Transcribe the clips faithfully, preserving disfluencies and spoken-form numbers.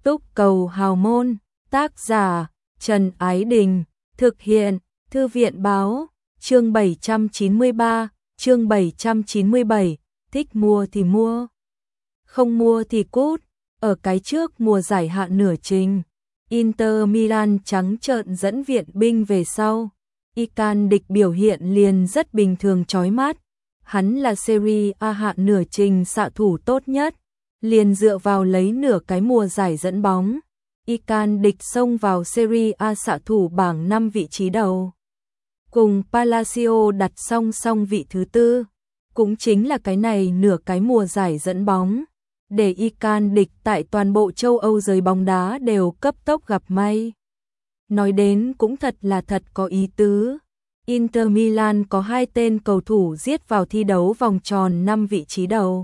Túc cầu hào môn, tác giả Trần Ái Đình, thực hiện Thư viện báo, chương bảy trăm chín mươi ba, chương bảy trăm chín mươi bảy, thích mua thì mua, không mua thì cút. Ở cái trước mùa giải hạn nửa trình, Inter Milan trắng trợn dẫn viện binh về sau, Ican địch biểu hiện liền rất bình thường chói mắt. Hắn là Serie A hạn nửa trình xạ thủ tốt nhất, liền dựa vào lấy nửa cái mùa giải dẫn bóng, Ican địch xông vào Serie A xạ thủ bảng năm vị trí đầu, cùng Palacio đặt song song vị thứ tư. Cũng chính là cái này nửa cái mùa giải dẫn bóng, để Ican địch tại toàn bộ châu Âu giới bóng đá đều cấp tốc gặp may. Nói đến cũng thật là thật có ý tứ. Inter Milan có hai tên cầu thủ giết vào thi đấu vòng tròn năm vị trí đầu.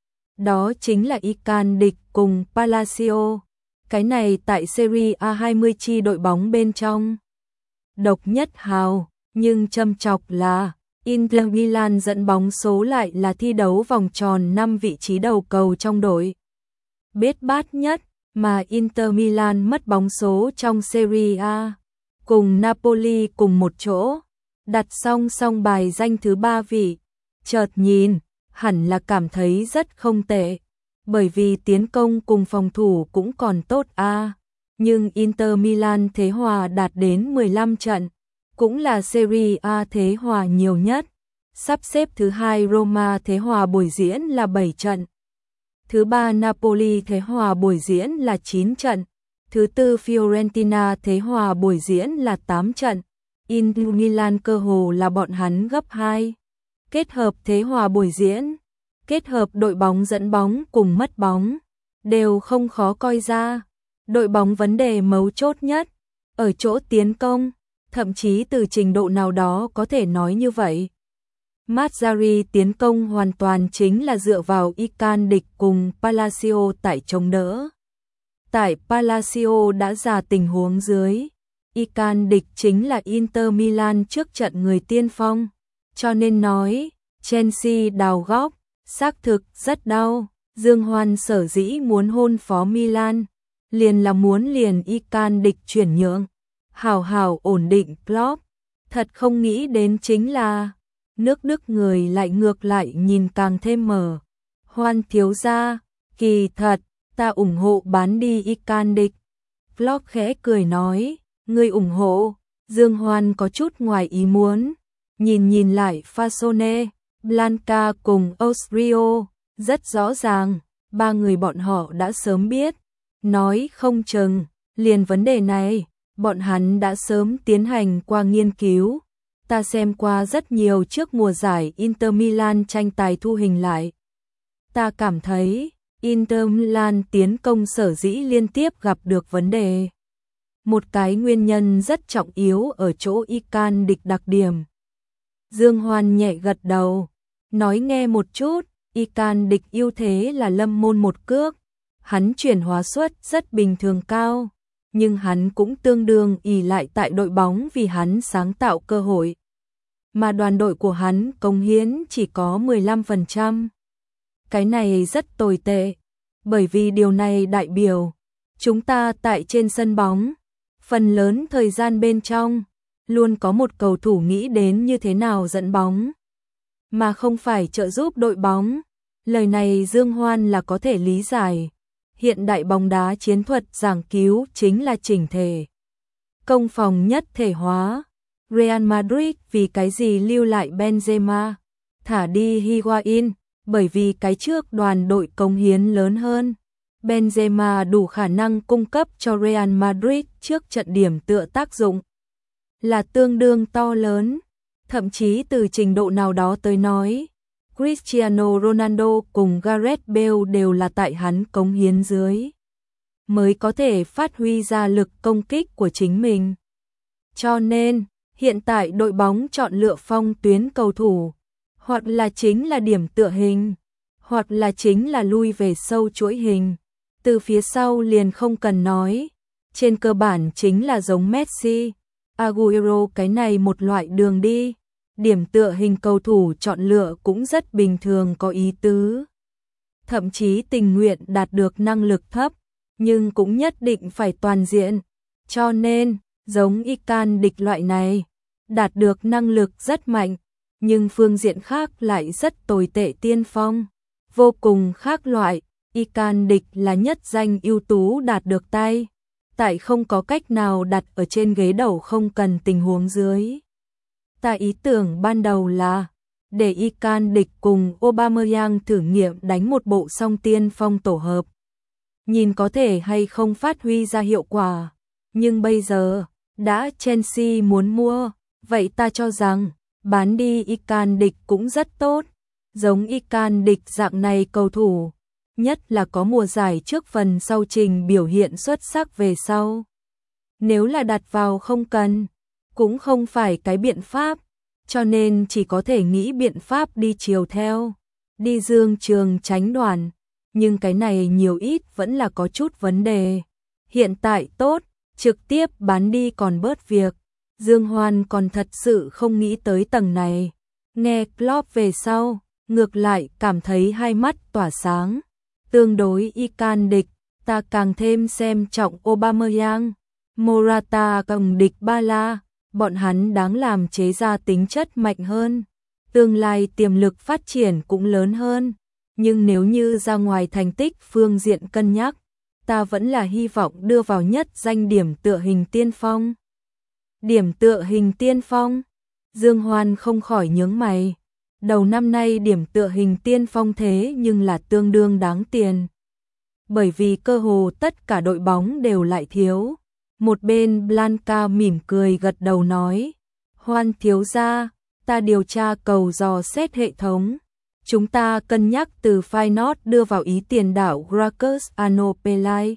Đó chính là Ican địch cùng Palacio. Cái này tại Serie A hai mươi chi đội bóng bên trong độc nhất hào, nhưng châm chọc là Inter Milan dẫn bóng số lại là thi đấu vòng tròn năm vị trí đầu cầu trong đội biết bát nhất, mà Inter Milan mất bóng số trong Serie A cùng Napoli cùng một chỗ, đặt song song bài danh thứ ba vị. Chợt nhìn, hẳn là cảm thấy rất không tệ, bởi vì tiến công cùng phòng thủ cũng còn tốt a. Nhưng Inter Milan thế hòa đạt đến mười lăm trận, cũng là Serie A thế hòa nhiều nhất. Sắp xếp thứ hai Roma thế hòa buổi diễn là bảy trận. Thứ ba Napoli thế hòa buổi diễn là chín trận. Thứ tư Fiorentina thế hòa buổi diễn là tám trận. Inter Milan cơ hồ là bọn hắn gấp hai. Kết hợp thế hòa buổi diễn, kết hợp đội bóng dẫn bóng cùng mất bóng, đều không khó coi ra. Đội bóng vấn đề mấu chốt nhất ở chỗ tiến công, thậm chí từ trình độ nào đó có thể nói như vậy. Mazzarri tiến công hoàn toàn chính là dựa vào Ican địch cùng Palacio tại chống đỡ. Tại Palacio đã ra tình huống dưới, Ican địch chính là Inter Milan trước trận người tiên phong, cho nên nói Chelsea đào góc, xác thực rất đau. Dương Hoan sở dĩ muốn hôn phó Milan, liền là muốn liền Ican địch chuyển nhượng, hào hào ổn định Klopp. Thật không nghĩ đến chính là nước Đức người lại ngược lại nhìn càng thêm mờ. Hoan thiếu gia, kỳ thật, ta ủng hộ bán đi Ican địch. Klopp khẽ cười nói, ngươi ủng hộ. Dương Hoan có chút ngoài ý muốn, nhìn nhìn lại Fasone, Blanca cùng Austrio, rất rõ ràng, ba người bọn họ đã sớm biết, nói không chừng, liền vấn đề này, bọn hắn đã sớm tiến hành qua nghiên cứu. Ta xem qua rất nhiều trước mùa giải Inter Milan tranh tài thu hình lại. Ta cảm thấy, Inter Milan tiến công sở dĩ liên tiếp gặp được vấn đề. Một cái nguyên nhân rất trọng yếu ở chỗ Ican địch đặc điểm. Dương Hoan nhẹ gật đầu, nói nghe một chút, Ican địch ưu thế là lâm môn một cước. Hắn chuyển hóa suất rất bình thường cao, nhưng hắn cũng tương đương ỷ lại tại đội bóng vì hắn sáng tạo cơ hội. Mà đoàn đội của hắn cống hiến chỉ có mười lăm phần trăm. Cái này rất tồi tệ, bởi vì điều này đại biểu chúng ta tại trên sân bóng, phần lớn thời gian bên trong, luôn có một cầu thủ nghĩ đến như thế nào dẫn bóng, mà không phải trợ giúp đội bóng. Lời này Dương Hoan là có thể lý giải. Hiện đại bóng đá chiến thuật giảng cứu chính là chỉnh thể, công phòng nhất thể hóa. Real Madrid vì cái gì lưu lại Benzema, thả đi Higuain, bởi vì cái trước đoàn đội cống hiến lớn hơn. Benzema đủ khả năng cung cấp cho Real Madrid trước trận điểm tựa tác dụng là tương đương to lớn, thậm chí từ trình độ nào đó tới nói, Cristiano Ronaldo cùng Gareth Bale đều là tại hắn cống hiến dưới mới có thể phát huy ra lực công kích của chính mình. Cho nên, hiện tại đội bóng chọn lựa phong tuyến cầu thủ, hoặc là chính là điểm tựa hình, hoặc là chính là lui về sâu chuỗi hình. Từ phía sau liền không cần nói, trên cơ bản chính là giống Messi, Agüero cái này một loại đường đi. Điểm tựa hình cầu thủ chọn lựa cũng rất bình thường có ý tứ. Thậm chí tình nguyện đạt được năng lực thấp, nhưng cũng nhất định phải toàn diện. Cho nên, giống Ican địch loại này, đạt được năng lực rất mạnh, nhưng phương diện khác lại rất tồi tệ tiên phong. Vô cùng khác loại, Ican địch là nhất danh ưu tú đạt được tay. Tại không có cách nào đặt ở trên ghế đầu không cần tình huống dưới. Ta ý tưởng ban đầu là để Ican địch cùng Aubameyang thử nghiệm đánh một bộ song tiên phong tổ hợp. Nhìn có thể hay không phát huy ra hiệu quả. Nhưng bây giờ, đã Chelsea muốn mua, vậy ta cho rằng, bán đi Ican địch cũng rất tốt. Giống Ican địch dạng này cầu thủ, nhất là có mùa giải trước phần sau trình biểu hiện xuất sắc về sau. Nếu là đặt vào không cần, cũng không phải cái biện pháp, cho nên chỉ có thể nghĩ biện pháp đi chiều theo, đi dương trường tránh đoàn, nhưng cái này nhiều ít vẫn là có chút vấn đề. Hiện tại tốt, trực tiếp bán đi còn bớt việc, Dương Hoan còn thật sự không nghĩ tới tầng này. Nghe Klopp về sau, ngược lại cảm thấy hai mắt tỏa sáng. Tương đối Ican địch, ta càng thêm xem trọng Aubameyang, Morata cùng địch Ba La, bọn hắn đáng làm chế ra tính chất mạnh hơn, tương lai tiềm lực phát triển cũng lớn hơn, nhưng nếu như ra ngoài thành tích phương diện cân nhắc, ta vẫn là hy vọng đưa vào nhất danh điểm tựa hình tiên phong. Điểm tựa hình tiên phong? Dương Hoan không khỏi nhướng mày. Đầu năm nay điểm tựa hình tiên phong thế nhưng là tương đương đáng tiền. Bởi vì cơ hồ tất cả đội bóng đều lại thiếu. Một bên Blanca mỉm cười gật đầu nói, Hoan thiếu gia, ta điều tra cầu dò xét hệ thống. Chúng ta cân nhắc từ Feyenoord đưa vào ý tiền đạo Gracchus Ano Pelai.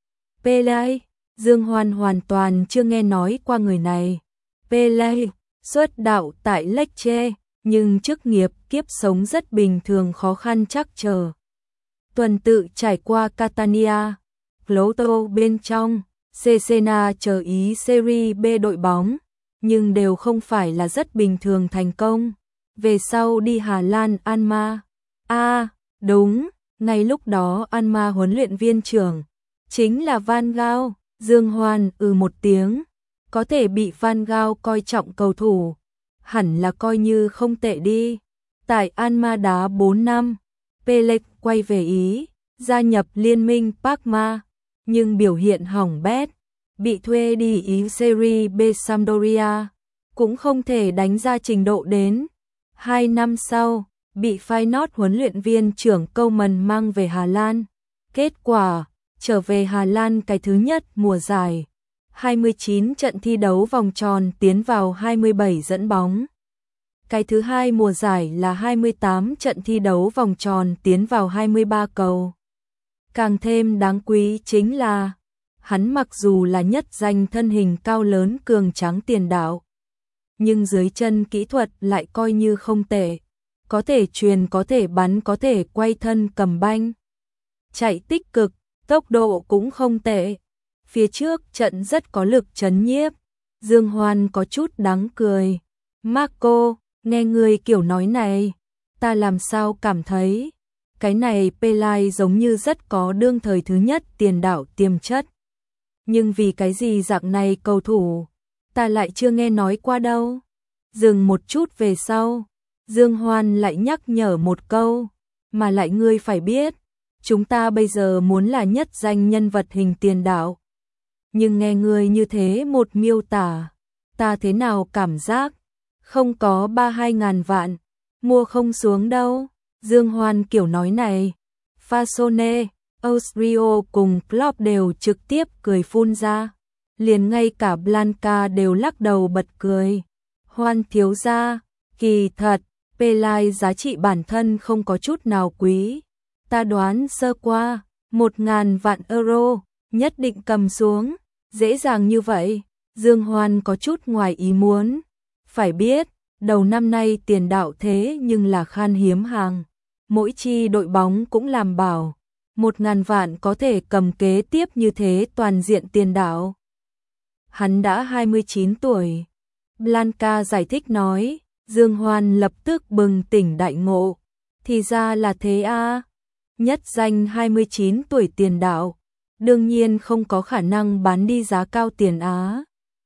Pelai, Dương Hoan hoàn toàn chưa nghe nói qua người này. Pelai, xuất đạo tại Lecce, nhưng chức nghiệp kiếp sống rất bình thường khó khăn trắc trở. Tuần tự trải qua Catania, Gloto bên trong, Cesena chờ ý Serie B đội bóng, nhưng đều không phải là rất bình thường thành công. Về sau đi Hà Lan Alma. À, đúng, ngay lúc đó Alma huấn luyện viên trưởng chính là Van Gaal. Dương Hoan ừ một tiếng, có thể bị Van Gaal coi trọng cầu thủ, hẳn là coi như không tệ đi. Tại Alma đá bốn năm, Pele quay về Ý, gia nhập liên minh Parma, nhưng biểu hiện hỏng bét, bị thuê đi Ý Serie B Sampdoria, cũng không thể đánh ra trình độ đến. Hai năm sau, bị Feyenoord huấn luyện viên trưởng Koeman mang về Hà Lan. Kết quả, trở về Hà Lan cái thứ nhất mùa giải, hai mươi chín trận thi đấu vòng tròn tiến vào hai mươi bảy dẫn bóng. Cái thứ hai mùa giải là hai mươi tám trận thi đấu vòng tròn tiến vào hai mươi ba cầu. Càng thêm đáng quý chính là, hắn mặc dù là nhất danh thân hình cao lớn cường tráng tiền đạo, nhưng dưới chân kỹ thuật lại coi như không tệ, có thể chuyền, có thể bắn, có thể quay thân cầm banh. Chạy tích cực, tốc độ cũng không tệ. Phía trước trận rất có lực chấn nhiếp. Dương Hoan có chút đáng cười. Marco, nghe người kiểu nói này, ta làm sao cảm thấy cái này Pelai giống như rất có đương thời thứ nhất tiền đạo tiềm chất. Nhưng vì cái gì dạng này cầu thủ, ta lại chưa nghe nói qua đâu. Dừng một chút về sau, Dương Hoan lại nhắc nhở một câu, mà lại ngươi phải biết, chúng ta bây giờ muốn là nhất danh nhân vật hình tiền đạo. Nhưng nghe ngươi như thế một miêu tả, ta thế nào cảm giác, không có ba hai ngàn vạn, mua không xuống đâu. Dương Hoan kiểu nói này, Fasone, Austrio cùng Klopp đều trực tiếp cười phun ra, liền ngay cả Blanca đều lắc đầu bật cười. Hoan thiếu gia, kỳ thật, Pelai giá trị bản thân không có chút nào quý. Ta đoán sơ qua, một ngàn vạn euro, nhất định cầm xuống, dễ dàng như vậy. Dương Hoan có chút ngoài ý muốn. Phải biết, đầu năm nay tiền đạo thế nhưng là khan hiếm hàng. Mỗi chi đội bóng cũng làm bảo, một ngàn vạn có thể cầm kế tiếp như thế toàn diện tiền đạo. Hắn đã hai mươi chín tuổi. Blanca giải thích nói, Dương Hoan lập tức bừng tỉnh đại ngộ. Thì ra là thế a, nhất danh hai mươi chín tuổi tiền đạo, đương nhiên không có khả năng bán đi giá cao tiền Á.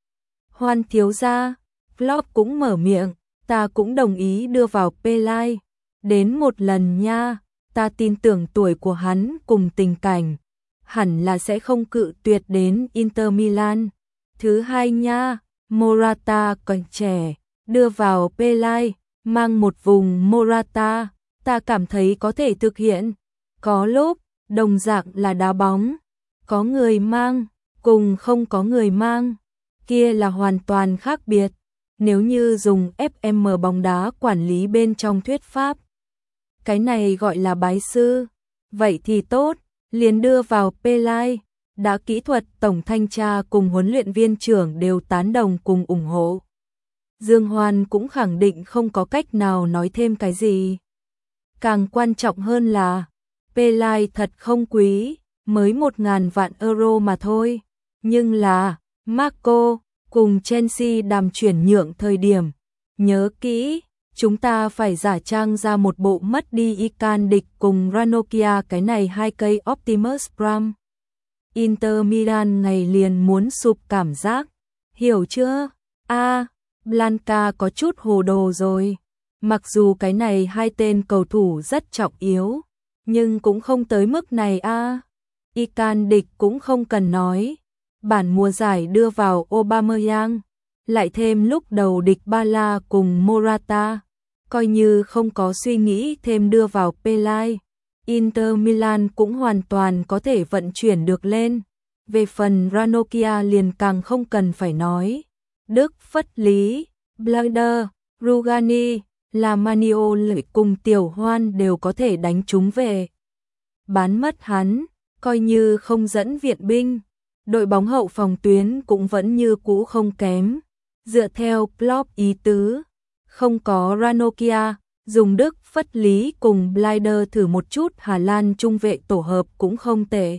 Hoan thiếu gia, Flop cũng mở miệng, ta cũng đồng ý đưa vào Pelai. Đến một lần nha, ta tin tưởng tuổi của hắn cùng tình cảnh, hẳn là sẽ không cự tuyệt đến Inter Milan. Thứ hai nha, Morata còn trẻ, đưa vào Pelai, mang một vùng Morata, ta cảm thấy có thể thực hiện. Có lúc, đồng dạng là đá bóng, có người mang, cùng không có người mang, kia là hoàn toàn khác biệt. Nếu như dùng ép em bóng đá quản lý bên trong thuyết pháp, cái này gọi là bái sư. Vậy thì tốt, liền đưa vào Pelai. Đã kỹ thuật, tổng thanh tra cùng huấn luyện viên trưởng đều tán đồng cùng ủng hộ. Dương Hoan cũng khẳng định không có cách nào nói thêm cái gì. Càng quan trọng hơn là Pelai thật không quý, mới một ngàn vạn euro mà thôi. Nhưng là Marco cùng Chelsea đàm chuyển nhượng thời điểm, nhớ kỹ, chúng ta phải giả trang ra một bộ mất đi Ican địch cùng Ranocchia, cái này hai cây Optimus Prime. Inter Milan ngày liền muốn sụp cảm giác, hiểu chưa? A, à, Blanca có chút hồ đồ rồi. Mặc dù cái này hai tên cầu thủ rất trọng yếu, nhưng cũng không tới mức này a. À. Ican địch cũng không cần nói. Bản mùa giải đưa vào Aubameyang, lại thêm lúc đầu địch Ba La cùng Morata, coi như không có suy nghĩ thêm đưa vào Pelai, Inter Milan cũng hoàn toàn có thể vận chuyển được lên. Về phần Ranocchia liền càng không cần phải nói. Đức Phất Lý, Blader, Rugani, Lamanio lợi cùng Tiểu Hoan đều có thể đánh chúng về. Bán mất hắn, coi như không dẫn viện binh, đội bóng hậu phòng tuyến cũng vẫn như cũ không kém. Dựa theo Klopp ý tứ, không có Ranocchia, dùng Đức Phất Lý cùng Blader thử một chút Hà Lan trung vệ tổ hợp cũng không tệ.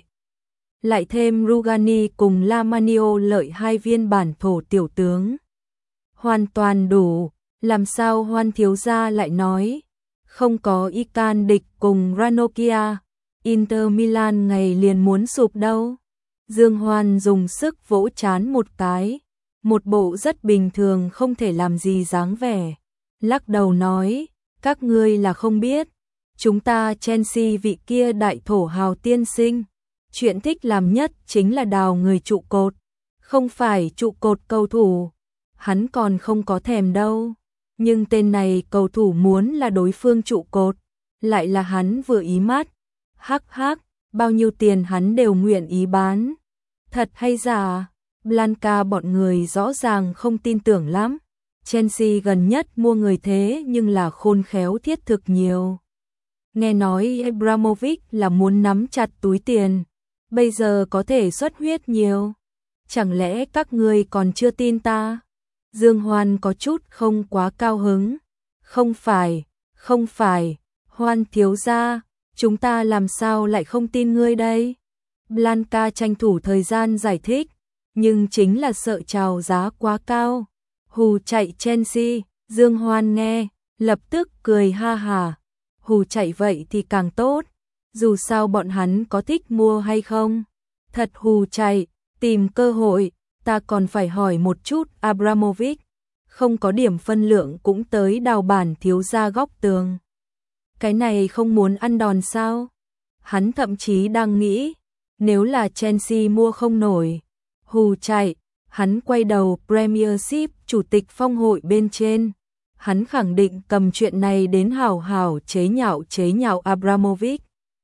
Lại thêm Rugani cùng Lamanio lợi hai viên bản thổ tiểu tướng. Hoàn toàn đủ, làm sao Hoan thiếu gia lại nói, không có Ican địch cùng Ranocchia, Inter Milan ngày liền muốn sụp đâu. Dương Hoan dùng sức vỗ chán một cái, một bộ rất bình thường không thể làm gì dáng vẻ, lắc đầu nói, các ngươi là không biết, chúng ta Chelsea vị kia đại thổ hào tiên sinh, chuyện thích làm nhất chính là đào người trụ cột, không phải trụ cột cầu thủ, hắn còn không có thèm đâu, nhưng tên này cầu thủ muốn là đối phương trụ cột, lại là hắn vừa ý mắt, hắc hắc, bao nhiêu tiền hắn đều nguyện ý bán. Thật hay giả? Blanca bọn người rõ ràng không tin tưởng lắm. Chelsea gần nhất mua người thế nhưng là khôn khéo thiết thực nhiều. Nghe nói Abramovich là muốn nắm chặt túi tiền, bây giờ có thể xuất huyết nhiều. Chẳng lẽ các ngươi còn chưa tin ta? Dương Hoan có chút không quá cao hứng. Không phải, không phải, Hoan thiếu gia, chúng ta làm sao lại không tin ngươi đây? Blanca tranh thủ thời gian giải thích, nhưng chính là sợ chào giá quá cao. Hù chạy Chelsea, Dương Hoan nghe, lập tức cười ha hà. Hù chạy vậy thì càng tốt, dù sao bọn hắn có thích mua hay không. Thật hù chạy, tìm cơ hội, ta còn phải hỏi một chút Abramovich, không có điểm phân lượng cũng tới đào bản thiếu gia góc tường. Cái này không muốn ăn đòn sao? Hắn thậm chí đang nghĩ, nếu là Chelsea mua không nổi, hù chạy, hắn quay đầu Premiership chủ tịch phong hội bên trên, hắn khẳng định cầm chuyện này đến hảo hảo chế nhạo chế nhạo Abramovich.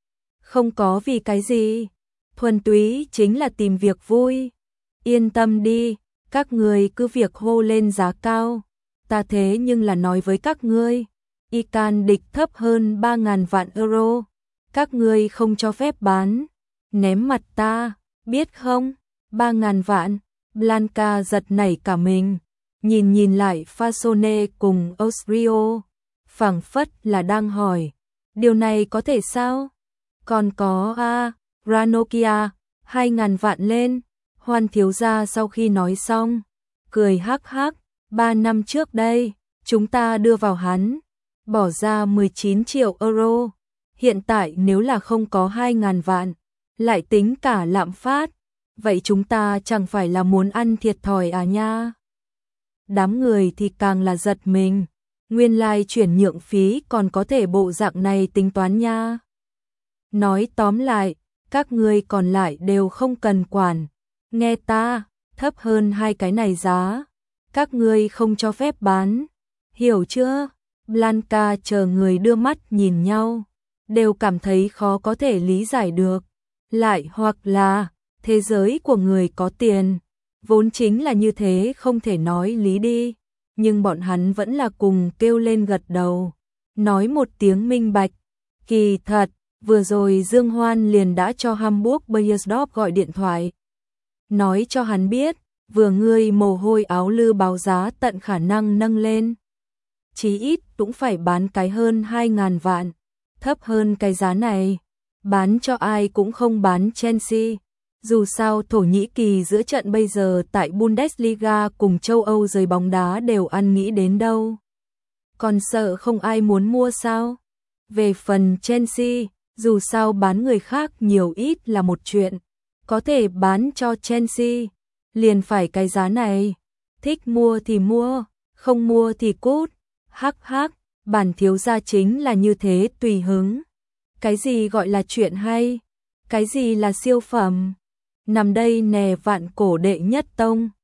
Không có vì cái gì, thuần túy chính là tìm việc vui. Yên tâm đi, các người cứ việc hô lên giá cao, ta thế nhưng là nói với các ngươi, Ican địch thấp hơn ba ngàn vạn euro, các ngươi không cho phép bán, ném mặt ta, biết không? ba ngàn vạn. Blanca giật nảy cả mình, nhìn nhìn lại Fasone cùng Austrio, phảng phất là đang hỏi, điều này có thể sao? Còn có a, à, Ranocchia, hai ngàn vạn lên. Hoan thiếu gia sau khi nói xong, cười hắc hắc, ba năm trước đây, chúng ta đưa vào hắn, bỏ ra mười chín triệu euro, hiện tại nếu là không có hai ngàn vạn, lại tính cả lạm phát, vậy chúng ta chẳng phải là muốn ăn thiệt thòi à nha. Đám người thì càng là giật mình, nguyên lai chuyển nhượng phí còn có thể bộ dạng này tính toán nha. Nói tóm lại, các ngươi còn lại đều không cần quản, nghe ta, thấp hơn hai cái này giá, các ngươi không cho phép bán, hiểu chưa? Blanca chờ người đưa mắt nhìn nhau, đều cảm thấy khó có thể lý giải được, lại hoặc là thế giới của người có tiền, vốn chính là như thế không thể nói lý đi, nhưng bọn hắn vẫn là cùng kêu lên gật đầu, nói một tiếng minh bạch, kỳ thật, vừa rồi Dương Hoan liền đã cho Hamburg Bayersdorf gọi điện thoại, nói cho hắn biết, vừa ngươi mồ hôi áo lư báo giá tận khả năng nâng lên, chí ít cũng phải bán cái hơn hai ngàn vạn, thấp hơn cái giá này, bán cho ai cũng không bán Chelsea. Dù sao Thổ Nhĩ Kỳ giữa trận bây giờ tại Bundesliga cùng châu Âu giới bóng đá đều ăn nghĩ đến đâu. Còn sợ không ai muốn mua sao? Về phần Chelsea, dù sao bán người khác nhiều ít là một chuyện, có thể bán cho Chelsea, liền phải cái giá này, thích mua thì mua, không mua thì cút, hắc hắc, bản thiếu gia chính là như thế tùy hứng. Cái gì gọi là chuyện hay? Cái gì là siêu phẩm? Nằm đây nè vạn cổ đệ nhất tông.